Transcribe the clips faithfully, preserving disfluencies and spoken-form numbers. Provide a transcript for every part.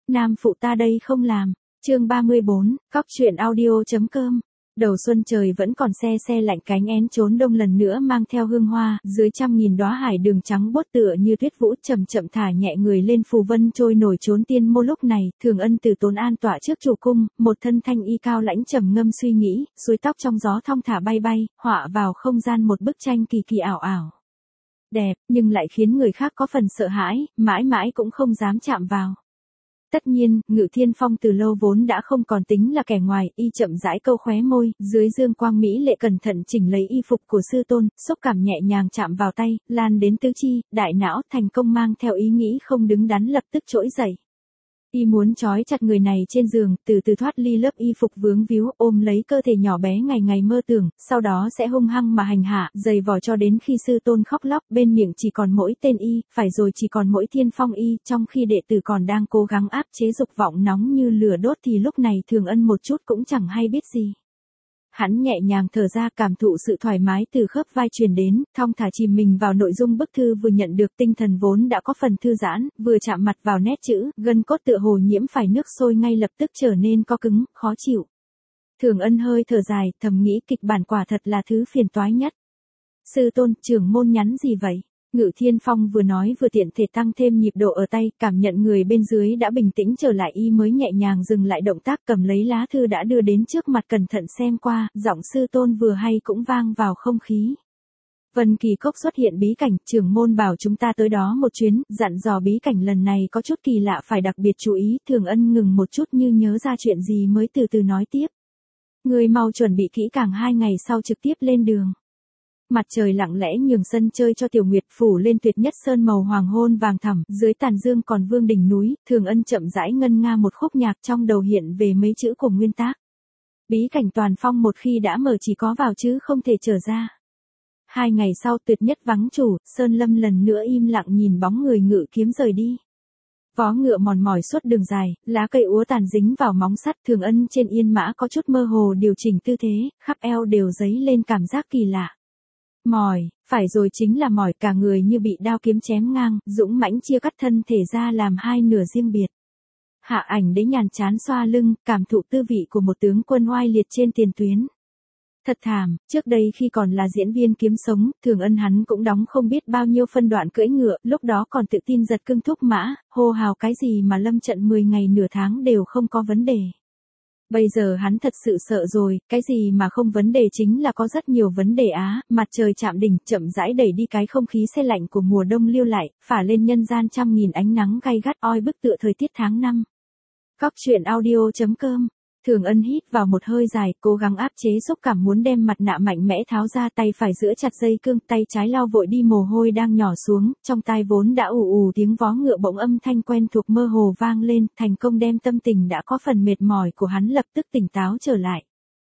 Nam phụ ta đây không làm. Chương ba mươi bốn, cóc truyện audio.com. Đầu xuân trời vẫn còn se se lạnh, cánh én trốn đông lần nữa mang theo hương hoa, dưới trăm nghìn đóa hải đường trắng bốt tựa như tuyết vũ chậm chậm thả nhẹ người lên phù vân trôi nổi trốn tiên mô. Lúc này, Thường Ân từ Tốn An tọa trước chủ cung, một thân thanh y cao lãnh trầm ngâm suy nghĩ, suối tóc trong gió thong thả bay bay, họa vào không gian một bức tranh kỳ kỳ ảo ảo. Đẹp, nhưng lại khiến người khác có phần sợ hãi, mãi mãi cũng không dám chạm vào. Tất nhiên, Ngự Thiên Phong từ lâu vốn đã không còn tính là kẻ ngoài, y chậm rãi câu khóe môi, dưới dương quang mỹ lệ cẩn thận chỉnh lấy y phục của sư tôn, xúc cảm nhẹ nhàng chạm vào tay, lan đến tứ chi, đại não, thành công mang theo ý nghĩ không đứng đắn lập tức trỗi dậy. Y muốn trói chặt người này trên giường, từ từ thoát ly lớp y phục vướng víu, ôm lấy cơ thể nhỏ bé ngày ngày mơ tưởng, sau đó sẽ hung hăng mà hành hạ, giày vò cho đến khi sư tôn khóc lóc, bên miệng chỉ còn mỗi tên y, phải rồi chỉ còn mỗi Thiên Phong y, trong khi đệ tử còn đang cố gắng áp chế dục vọng nóng như lửa đốt thì lúc này Thường Ân một chút cũng chẳng hay biết gì. Hắn nhẹ nhàng thở ra, cảm thụ sự thoải mái từ khớp vai truyền đến, thong thả chìm mình vào nội dung bức thư vừa nhận được, tinh thần vốn đã có phần thư giãn, vừa chạm mặt vào nét chữ, gân cốt tựa hồ nhiễm phải nước sôi ngay lập tức trở nên co cứng, khó chịu. Thường Ân hơi thở dài, thầm nghĩ kịch bản quả thật là thứ phiền toái nhất. Sư tôn, trưởng môn nhắn gì vậy? Ngự Thiên Phong vừa nói vừa tiện thể tăng thêm nhịp độ ở tay, cảm nhận người bên dưới đã bình tĩnh trở lại, y mới nhẹ nhàng dừng lại động tác cầm lấy lá thư đã đưa đến trước mặt cẩn thận xem qua, giọng sư tôn vừa hay cũng vang vào không khí. Vân Kỳ Cốc xuất hiện bí cảnh, trưởng môn bảo chúng ta tới đó một chuyến, dặn dò bí cảnh lần này có chút kỳ lạ phải đặc biệt chú ý. Thường Ân ngừng một chút như nhớ ra chuyện gì mới từ từ nói tiếp. Người mau chuẩn bị kỹ càng, hai ngày sau trực tiếp lên đường. Mặt trời lặng lẽ nhường sân chơi cho Tiểu Nguyệt, phủ lên tuyệt nhất sơn màu hoàng hôn vàng thẳm, dưới tàn dương còn vương đỉnh núi. Thường Ân chậm rãi ngân nga một khúc nhạc, trong đầu hiện về mấy chữ của nguyên tác. Bí cảnh toàn phong một khi đã mở chỉ có vào chứ không thể trở ra. Hai ngày sau tuyệt nhất vắng chủ, Sơn Lâm lần nữa im lặng nhìn bóng người ngự kiếm rời đi. Vó ngựa mòn mỏi suốt đường dài, lá cây úa tàn dính vào móng sắt. Thường Ân trên yên mã có chút mơ hồ điều chỉnh tư thế, khắp eo đều dấy lên cảm giác kỳ lạ. Mỏi, phải rồi chính là mỏi, cả người như bị đao kiếm chém ngang, dũng mãnh chia cắt thân thể ra làm hai nửa riêng biệt. Hạ Ảnh Đế nhàn chán xoa lưng, cảm thụ tư vị của một tướng quân oai liệt trên tiền tuyến. Thật thảm, trước đây khi còn là diễn viên kiếm sống, Thường Ân hắn cũng đóng không biết bao nhiêu phân đoạn cưỡi ngựa, lúc đó còn tự tin giật cương thúc mã, hô hào cái gì mà lâm trận mười ngày nửa tháng đều không có vấn đề. Bây giờ hắn thật sự sợ rồi, cái gì mà không vấn đề chính là có rất nhiều vấn đề á. Mặt trời chạm đỉnh, chậm rãi đẩy đi cái không khí se lạnh của mùa đông lưu lại, phả lên nhân gian trăm nghìn ánh nắng gay gắt oi bức tựa thời tiết tháng năm. Cóc truyện audio.com. Thường Ân hít vào một hơi dài, cố gắng áp chế xúc cảm muốn đem mặt nạ mạnh mẽ tháo ra, tay phải giữ chặt dây cương, tay trái lau vội đi mồ hôi đang nhỏ xuống, trong tai vốn đã ù ù tiếng vó ngựa bỗng âm thanh quen thuộc mơ hồ vang lên, thành công đem tâm tình đã có phần mệt mỏi của hắn lập tức tỉnh táo trở lại.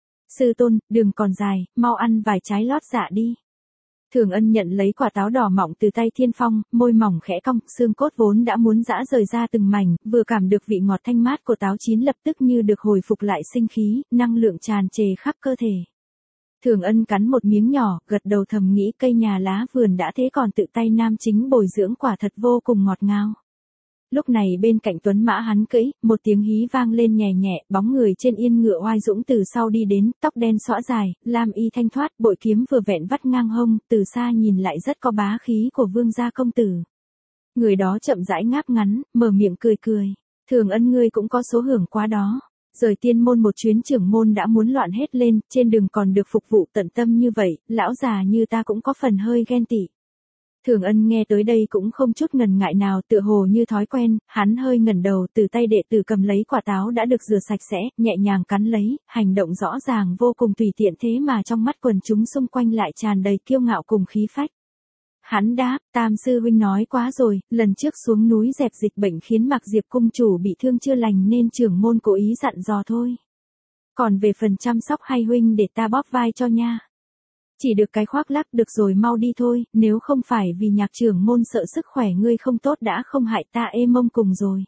Sư tôn, đường còn dài, mau ăn vài trái lót dạ đi. Thường Ân nhận lấy quả táo đỏ mọng từ tay Thiên Phong, môi mỏng khẽ cong, xương cốt vốn đã muốn giã rời ra từng mảnh, vừa cảm được vị ngọt thanh mát của táo chín lập tức như được hồi phục lại sinh khí, năng lượng tràn trề khắp cơ thể. Thường Ân cắn một miếng nhỏ, gật đầu thầm nghĩ cây nhà lá vườn đã thế còn tự tay nam chính bồi dưỡng quả thật vô cùng ngọt ngào. Lúc này bên cạnh tuấn mã hắn cưỡi, một tiếng hí vang lên nhẹ nhẹ, bóng người trên yên ngựa oai dũng từ sau đi đến, tóc đen xõa dài, lam y thanh thoát, bội kiếm vừa vẹn vắt ngang hông, từ xa nhìn lại rất có bá khí của vương gia công tử. Người đó chậm rãi ngáp ngắn, mở miệng cười cười. Thường Ân ngươi cũng có số hưởng quá đó. Rời tiên môn một chuyến trưởng môn đã muốn loạn hết lên, trên đường còn được phục vụ tận tâm như vậy, lão già như ta cũng có phần hơi ghen tị. Thường Ân nghe tới đây cũng không chút ngần ngại nào, tựa hồ như thói quen, hắn hơi ngẩng đầu, từ tay đệ tử cầm lấy quả táo đã được rửa sạch sẽ, nhẹ nhàng cắn lấy, hành động rõ ràng vô cùng tùy tiện, thế mà trong mắt quần chúng xung quanh lại tràn đầy kiêu ngạo cùng khí phách. Hắn đáp, Tam sư huynh nói quá rồi, lần trước xuống núi dẹp dịch bệnh khiến Mạc Diệp cung chủ bị thương chưa lành nên trưởng môn cố ý dặn dò thôi. Còn về phần chăm sóc hay huynh để ta bóp vai cho nha. Chỉ được cái khoác lác, được rồi mau đi thôi, nếu không phải vì Nhạc trưởng môn sợ sức khỏe ngươi không tốt đã không hại ta ê mông cùng rồi.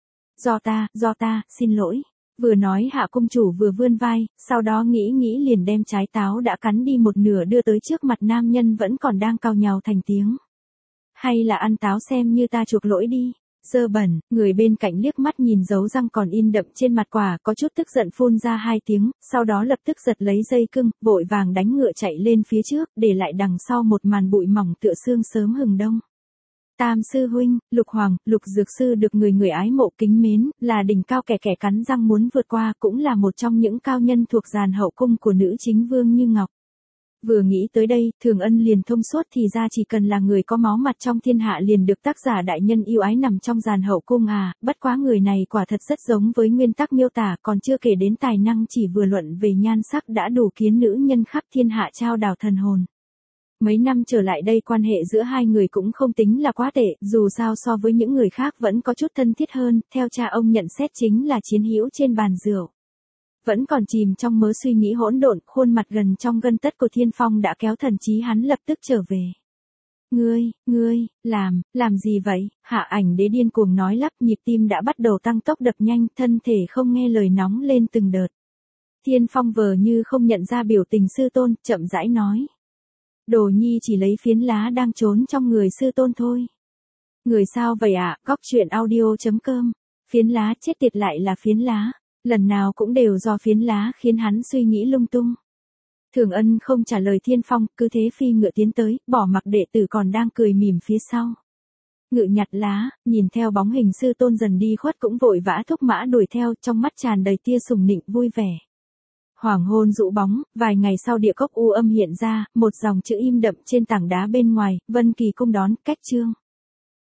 Do ta, do ta, xin lỗi. Vừa nói Hạ cung chủ vừa vươn vai, sau đó nghĩ nghĩ liền đem trái táo đã cắn đi một nửa đưa tới trước mặt nam nhân vẫn còn đang cào nhào thành tiếng. Hay là ăn táo xem như ta chuộc lỗi đi. dơ bẩn, người bên cạnh liếc mắt nhìn dấu răng còn in đậm trên mặt quả, có chút tức giận phun ra hai tiếng, sau đó lập tức giật lấy dây cưng, vội vàng đánh ngựa chạy lên phía trước, để lại đằng sau một màn bụi mỏng tựa sương sớm hừng đông. Tam sư huynh, Lục Hoàng, Lục Dược Sư được người người ái mộ kính mến, là đỉnh cao kẻ kẻ cắn răng muốn vượt qua, cũng là một trong những cao nhân thuộc dàn hậu cung của nữ chính vương Như Ngọc. Vừa nghĩ tới đây, Thường Ân liền thông suốt thì ra chỉ cần là người có máu mặt trong thiên hạ liền được tác giả đại nhân yêu ái nằm trong dàn hậu cung à, bất quá người này quả thật rất giống với nguyên tắc miêu tả, còn chưa kể đến tài năng chỉ vừa luận về nhan sắc đã đủ khiến nữ nhân khắp thiên hạ trao đảo thần hồn. Mấy năm trở lại đây quan hệ giữa hai người cũng không tính là quá tệ, dù sao so với những người khác vẫn có chút thân thiết hơn, theo cha ông nhận xét chính là chiến hữu trên bàn rượu. Vẫn còn chìm trong mớ suy nghĩ hỗn độn, khuôn mặt gần trong gân tất của Thiên Phong đã kéo thần trí hắn lập tức trở về. Ngươi, ngươi, làm, làm gì vậy? Hạ Ảnh Đế điên cuồng nói lắp, nhịp tim đã bắt đầu tăng tốc đập nhanh, thân thể không nghe lời nóng lên từng đợt. Thiên Phong vờ như không nhận ra biểu tình sư tôn, chậm rãi nói. Đồ nhi chỉ lấy phiến lá đang trốn trong người sư tôn thôi. Người sao vậy ạ? À? Góc truyện audio chấm com. Phiến lá chết tiệt lại là phiến lá. Lần nào cũng đều do phiến lá khiến hắn suy nghĩ lung tung. Thường Ân không trả lời Thiên Phong, cứ thế phi ngựa tiến tới, bỏ mặc đệ tử còn đang cười mỉm phía sau. Ngự nhặt lá, nhìn theo bóng hình sư tôn dần đi khuất cũng vội vã thúc mã đuổi theo, trong mắt tràn đầy tia sùng nịnh vui vẻ. Hoàng hôn dụ bóng, vài ngày sau địa cốc u âm hiện ra, một dòng chữ im đậm trên tảng đá bên ngoài, Vân Kỳ cung đón, cách chương.